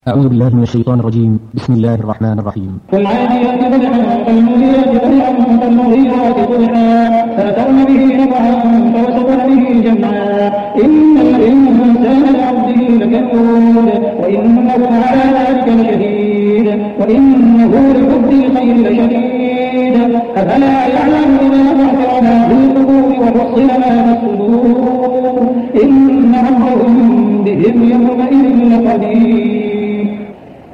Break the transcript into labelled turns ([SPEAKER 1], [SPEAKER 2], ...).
[SPEAKER 1] أعوذ بالله من الشيطان الرجيم. بسم الله الرحمن الرحيم.
[SPEAKER 2] فالعاديات ضبحا فالموريات قدحا فالمغيرات قدحا فأثرن به نقعا فوسطن به جمعا إن الإنسان لربه لكنود وإنه على ذلك لشهيد وإنه لحب الخير لشديد أفلا يعلم إذا بعثر ما في القبور وحصل ما في الصدور إن ربهم بهم يومئذ لخبير.